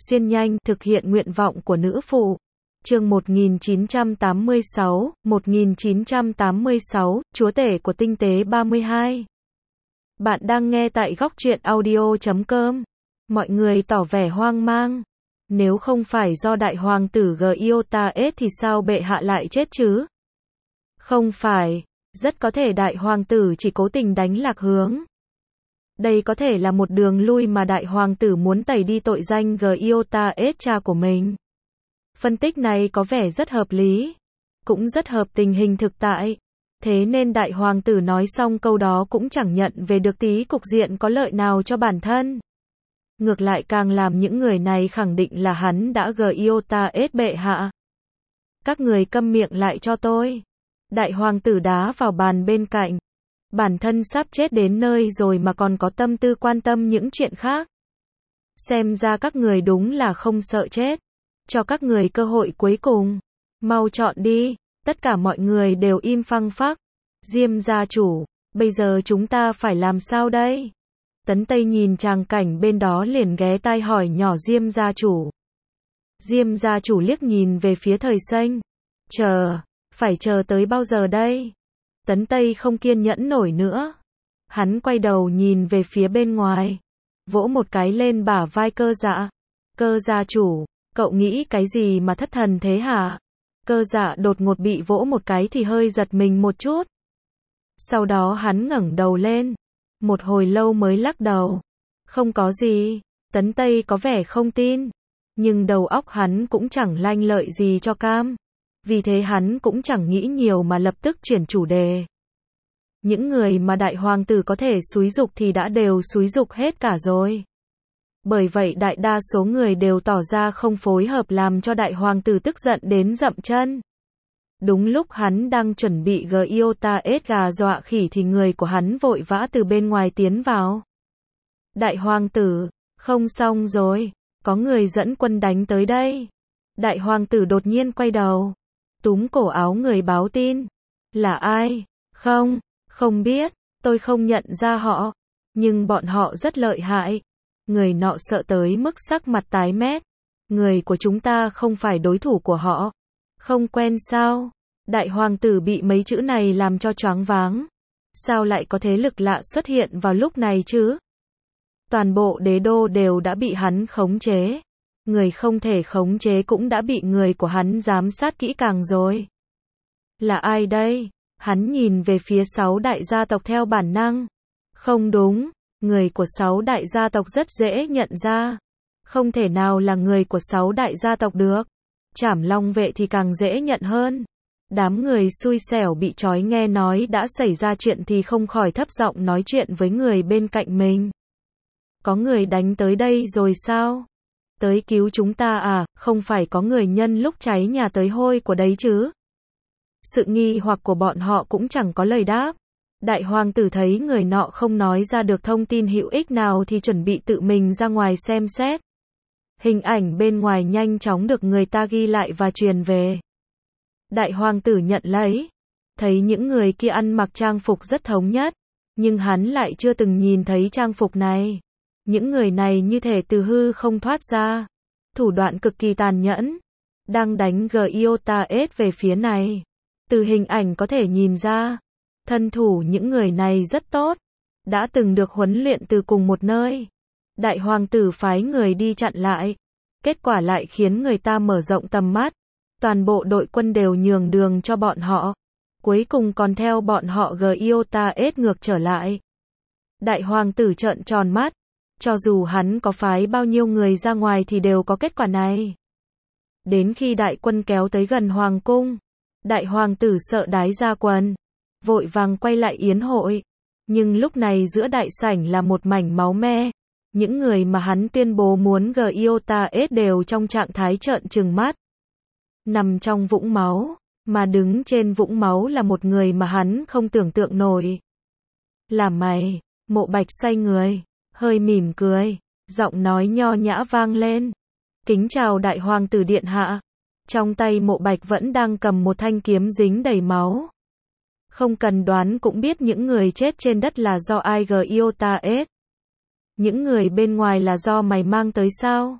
xuyên nhanh, thực hiện nguyện vọng của nữ phụ. Chương 1986, Chúa tể của tinh tế 32. Bạn đang nghe tại góc truyện audio.com. Mọi người tỏ vẻ hoang mang. Nếu không phải do đại hoàng tử Giotaes thì sao bệ hạ lại chết chứ? Không phải, rất có thể đại hoàng tử chỉ cố tình đánh lạc hướng. Đây có thể là một đường lui mà đại hoàng tử muốn tẩy đi tội danh Giotaes cha của mình. Phân tích này có vẻ rất hợp lý, cũng rất hợp tình hình thực tại. Thế nên đại hoàng tử nói xong câu đó cũng chẳng nhận về được tí cục diện có lợi nào cho bản thân. Ngược lại càng làm những người này khẳng định là hắn đã Giotaes bệ hạ. Các người câm miệng lại cho tôi. Đại hoàng tử đá vào bàn bên cạnh. Bản thân sắp chết đến nơi rồi mà còn có tâm tư quan tâm những chuyện khác. Xem ra các người đúng là không sợ chết. Cho các người cơ hội cuối cùng. Mau chọn đi. Tất cả mọi người đều im phăng phắc. Diêm gia chủ, bây giờ chúng ta phải làm sao đây? Tấn Tây nhìn tràng cảnh bên đó liền ghé tai hỏi nhỏ Diêm gia chủ. Diêm gia chủ liếc nhìn về phía Thời Xanh. Phải chờ tới bao giờ đây? Tấn Tây không kiên nhẫn nổi nữa. Hắn quay đầu nhìn về phía bên ngoài. Vỗ một cái lên bả vai Cơ Dạ. Cơ gia chủ, cậu nghĩ cái gì mà thất thần thế hả? Cơ Dạ đột ngột bị vỗ một cái thì hơi giật mình một chút. Sau đó hắn ngẩng đầu lên. Một hồi lâu mới lắc đầu. Không có gì. Tấn Tây có vẻ không tin. Nhưng đầu óc hắn cũng chẳng lanh lợi gì cho cam. Vì thế hắn cũng chẳng nghĩ nhiều mà lập tức chuyển chủ đề. Những người mà đại hoàng tử có thể xúi giục thì đã đều xúi giục hết cả rồi. Bởi vậy đại đa số người đều tỏ ra không phối hợp làm cho đại hoàng tử tức giận đến dậm chân. Đúng lúc hắn đang chuẩn bị Giotaes gà dọa khỉ thì người của hắn vội vã từ bên ngoài tiến vào. Đại hoàng tử, không xong rồi, có người dẫn quân đánh tới đây. Đại hoàng tử đột nhiên quay đầu, túm cổ áo người báo tin. Là ai? Không biết, tôi không nhận ra họ, nhưng bọn họ rất lợi hại. Người nọ sợ tới mức sắc mặt tái mét. Người của chúng ta không phải đối thủ của họ. Không quen sao? Đại hoàng tử bị mấy chữ này làm cho choáng váng. Sao lại có thế lực lạ xuất hiện vào lúc này chứ? Toàn bộ đế đô đều đã bị hắn khống chế. Người không thể khống chế cũng đã bị người của hắn giám sát kỹ càng rồi. Là ai đây? Hắn nhìn về phía 6 đại gia tộc theo bản năng. Không đúng, người của 6 đại gia tộc rất dễ nhận ra. Không thể nào là người của 6 đại gia tộc được. Trảm Long vệ thì càng dễ nhận hơn. Đám người xui xẻo bị trói nghe nói đã xảy ra chuyện thì không khỏi thấp giọng nói chuyện với người bên cạnh mình. Có người đánh tới đây rồi sao? Tới cứu chúng ta à? Không phải có người nhân lúc cháy nhà tới hôi của đấy chứ? Sự nghi hoặc của bọn họ cũng chẳng có lời đáp. Đại hoàng tử thấy người nọ không nói ra được thông tin hữu ích nào thì chuẩn bị tự mình ra ngoài xem xét. Hình ảnh bên ngoài nhanh chóng được người ta ghi lại và truyền về. Đại hoàng tử nhận lấy. Thấy những người kia ăn mặc trang phục rất thống nhất. Nhưng hắn lại chưa từng nhìn thấy trang phục này. Những người này như thể từ hư không thoát ra. Thủ đoạn cực kỳ tàn nhẫn. Đang đánh Giotaes về phía này. Từ hình ảnh có thể nhìn ra. Thân thủ những người này rất tốt. Đã từng được huấn luyện từ cùng một nơi. Đại hoàng tử phái người đi chặn lại. Kết quả lại khiến người ta mở rộng tầm mắt. Toàn bộ đội quân đều nhường đường cho bọn họ. Cuối cùng còn theo bọn họ Giotaes ngược trở lại. Đại hoàng tử trợn tròn mắt. Cho dù hắn có phái bao nhiêu người ra ngoài thì đều có kết quả này. Đến khi đại quân kéo tới gần hoàng cung. Đại hoàng tử sợ đái ra quần. Vội vàng quay lại yến hội. Nhưng lúc này giữa đại sảnh là một mảnh máu me. Những người mà hắn tuyên bố muốn Giotaes đều trong trạng thái trợn trừng mắt. Nằm trong vũng máu. Mà đứng trên vũng máu là một người mà hắn không tưởng tượng nổi. Là mày? Mộ Bạch xoay người. Hơi mỉm cười. Giọng nói nho nhã vang lên. Kính chào đại hoàng tử điện hạ. Trong tay Mộ Bạch vẫn đang cầm một thanh kiếm dính đầy máu. Không cần đoán cũng biết những người chết trên đất là do ai Giotaes. Những người bên ngoài là do mày mang tới sao?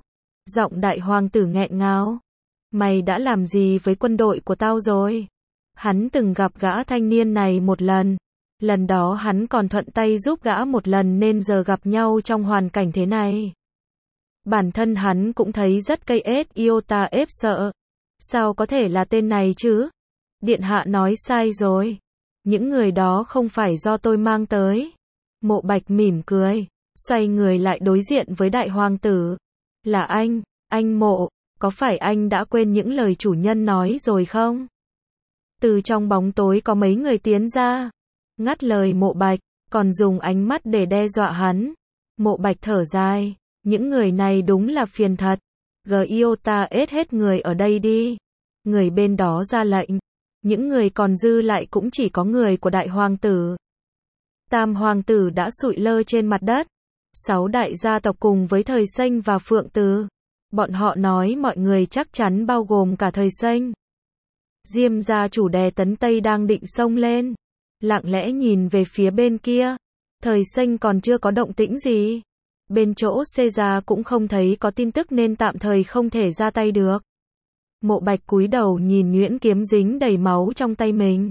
Giọng đại hoàng tử nghẹn ngào. Mày đã làm gì với quân đội của tao rồi? Hắn từng gặp gã thanh niên này một lần. Lần đó hắn còn thuận tay giúp gã một lần nên giờ gặp nhau trong hoàn cảnh thế này. Bản thân hắn cũng thấy rất cây ết iota ếp sợ. Sao có thể là tên này chứ? Điện hạ nói sai rồi. Những người đó không phải do tôi mang tới. Mộ Bạch mỉm cười, xoay người lại đối diện với đại hoàng tử. Là anh Mộ, có phải anh đã quên những lời chủ nhân nói rồi không? Từ trong bóng tối có mấy người tiến ra, ngắt lời Mộ Bạch, còn dùng ánh mắt để đe dọa hắn. Mộ Bạch thở dài, những người này đúng là phiền thật. Giota hết người ở đây đi. Người bên đó ra lệnh. Những người còn dư lại cũng chỉ có người của đại hoàng tử. Tam hoàng tử đã sụi lơ trên mặt đất. 6 đại gia tộc cùng với Thời Xanh và Phượng Từ. Bọn họ nói mọi người chắc chắn bao gồm cả Thời Xanh. Diêm gia chủ đè Tấn Tây đang định xông lên. Lặng lẽ nhìn về phía bên kia. Thời Xanh còn chưa có động tĩnh gì. Bên chỗ Xê gia cũng không thấy có tin tức nên tạm thời không thể ra tay được. Mộ Bạch cúi đầu nhìn nhuyễn kiếm dính đầy máu trong tay mình.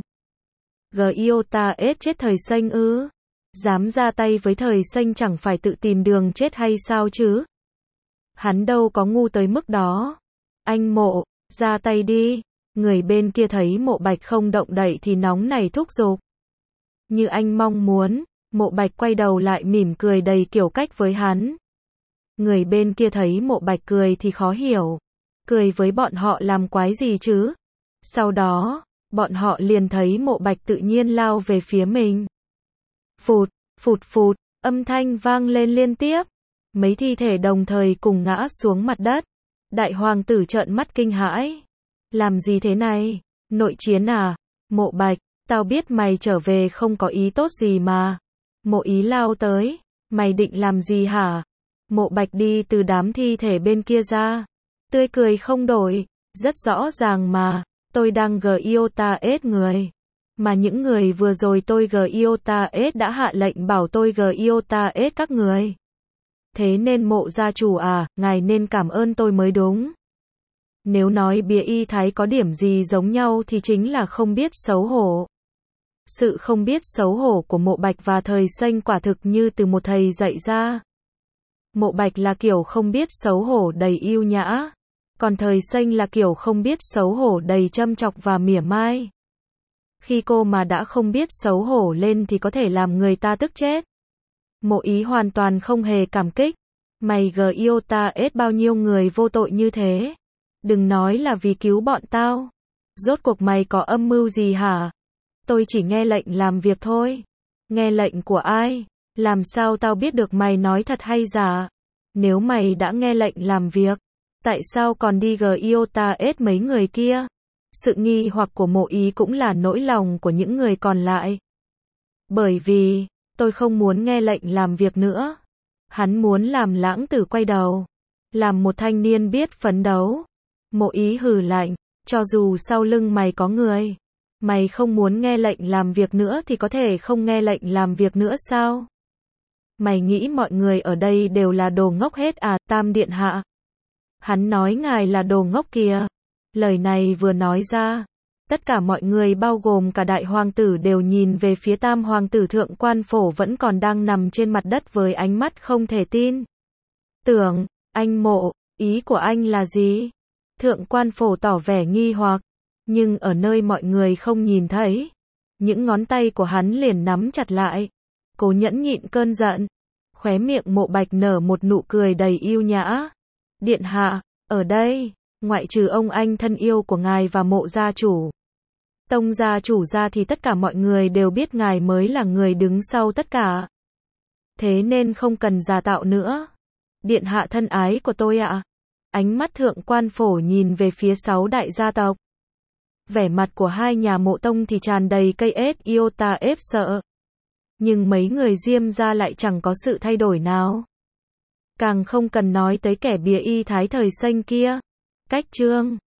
Giota chết Thời Xanh ư? Dám ra tay với Thời Xanh chẳng phải tự tìm đường chết hay sao chứ? Hắn đâu có ngu tới mức đó. Anh Mộ, ra tay đi. Người bên kia thấy Mộ Bạch không động đậy thì nóng nảy thúc giục. Như anh mong muốn, Mộ Bạch quay đầu lại mỉm cười đầy kiểu cách với hắn. Người bên kia thấy Mộ Bạch cười thì khó hiểu. Cười với bọn họ làm quái gì chứ? Sau đó, bọn họ liền thấy Mộ Bạch tự nhiên lao về phía mình. Phụt, phụt phụt, âm thanh vang lên liên tiếp. Mấy thi thể đồng thời cùng ngã xuống mặt đất. Đại hoàng tử trợn mắt kinh hãi. Làm gì thế này? Nội chiến à? Mộ Bạch, tao biết mày trở về không có ý tốt gì mà. Mộ Ý lao tới. Mày định làm gì hả? Mộ Bạch đi từ đám thi thể bên kia ra. Tươi cười không đổi. Rất rõ ràng mà. Tôi đang Giota người. Mà những người vừa rồi tôi Giota đã hạ lệnh bảo tôi Giota các người. Thế nên Mộ gia chủ à, ngài nên cảm ơn tôi mới đúng. Nếu nói bía y thái có điểm gì giống nhau thì chính là không biết xấu hổ. Sự không biết xấu hổ của Mộ Bạch và Thời Xanh quả thực như từ một thầy dạy ra. Mộ Bạch là kiểu không biết xấu hổ đầy yêu nhã. Còn Thời Xanh là kiểu không biết xấu hổ đầy châm chọc và mỉa mai. Khi cô mà đã không biết xấu hổ lên thì có thể làm người ta tức chết. Mộ Ý hoàn toàn không hề cảm kích. Mày Giota bao nhiêu người vô tội như thế. Đừng nói là vì cứu bọn tao. Rốt cuộc mày có âm mưu gì hả? Tôi chỉ nghe lệnh làm việc thôi. Nghe lệnh của ai? Làm sao tao biết được mày nói thật hay giả? Nếu mày đã nghe lệnh làm việc, tại sao còn đi Giota mấy người kia? Sự nghi hoặc của Mộ Ý cũng là nỗi lòng của những người còn lại. Bởi vì, tôi không muốn nghe lệnh làm việc nữa. Hắn muốn làm lãng tử quay đầu. Làm một thanh niên biết phấn đấu. Mộ Ý hừ lạnh, cho dù sau lưng mày có người. Mày không muốn nghe lệnh làm việc nữa thì có thể không nghe lệnh làm việc nữa sao? Mày nghĩ mọi người ở đây đều là đồ ngốc hết à, Tam Điện Hạ? Hắn nói ngài là đồ ngốc kìa. Lời này vừa nói ra, tất cả mọi người bao gồm cả đại hoàng tử đều nhìn về phía Tam hoàng tử Thượng Quan Phổ vẫn còn đang nằm trên mặt đất với ánh mắt không thể tin. Tưởng, anh Mộ, ý của anh là gì? Thượng Quan Phổ tỏ vẻ nghi hoặc, nhưng ở nơi mọi người không nhìn thấy, những ngón tay của hắn liền nắm chặt lại, cố nhẫn nhịn cơn giận. Khóe miệng Mộ Bạch nở một nụ cười đầy yêu nhã. Điện hạ, ở đây, ngoại trừ ông anh thân yêu của ngài và Mộ gia chủ, Tông gia chủ ra thì tất cả mọi người đều biết ngài mới là người đứng sau tất cả. Thế nên không cần giả tạo nữa. Điện hạ thân ái của tôi ạ. Ánh mắt Thượng Quan Phổ nhìn về phía 6 đại gia tộc. Vẻ mặt của hai nhà Mộ tông thì tràn đầy cây iota sợ. Nhưng mấy người Diêm gia lại chẳng có sự thay đổi nào. Càng không cần nói tới kẻ bía y thái Thời Xanh kia. Cách chương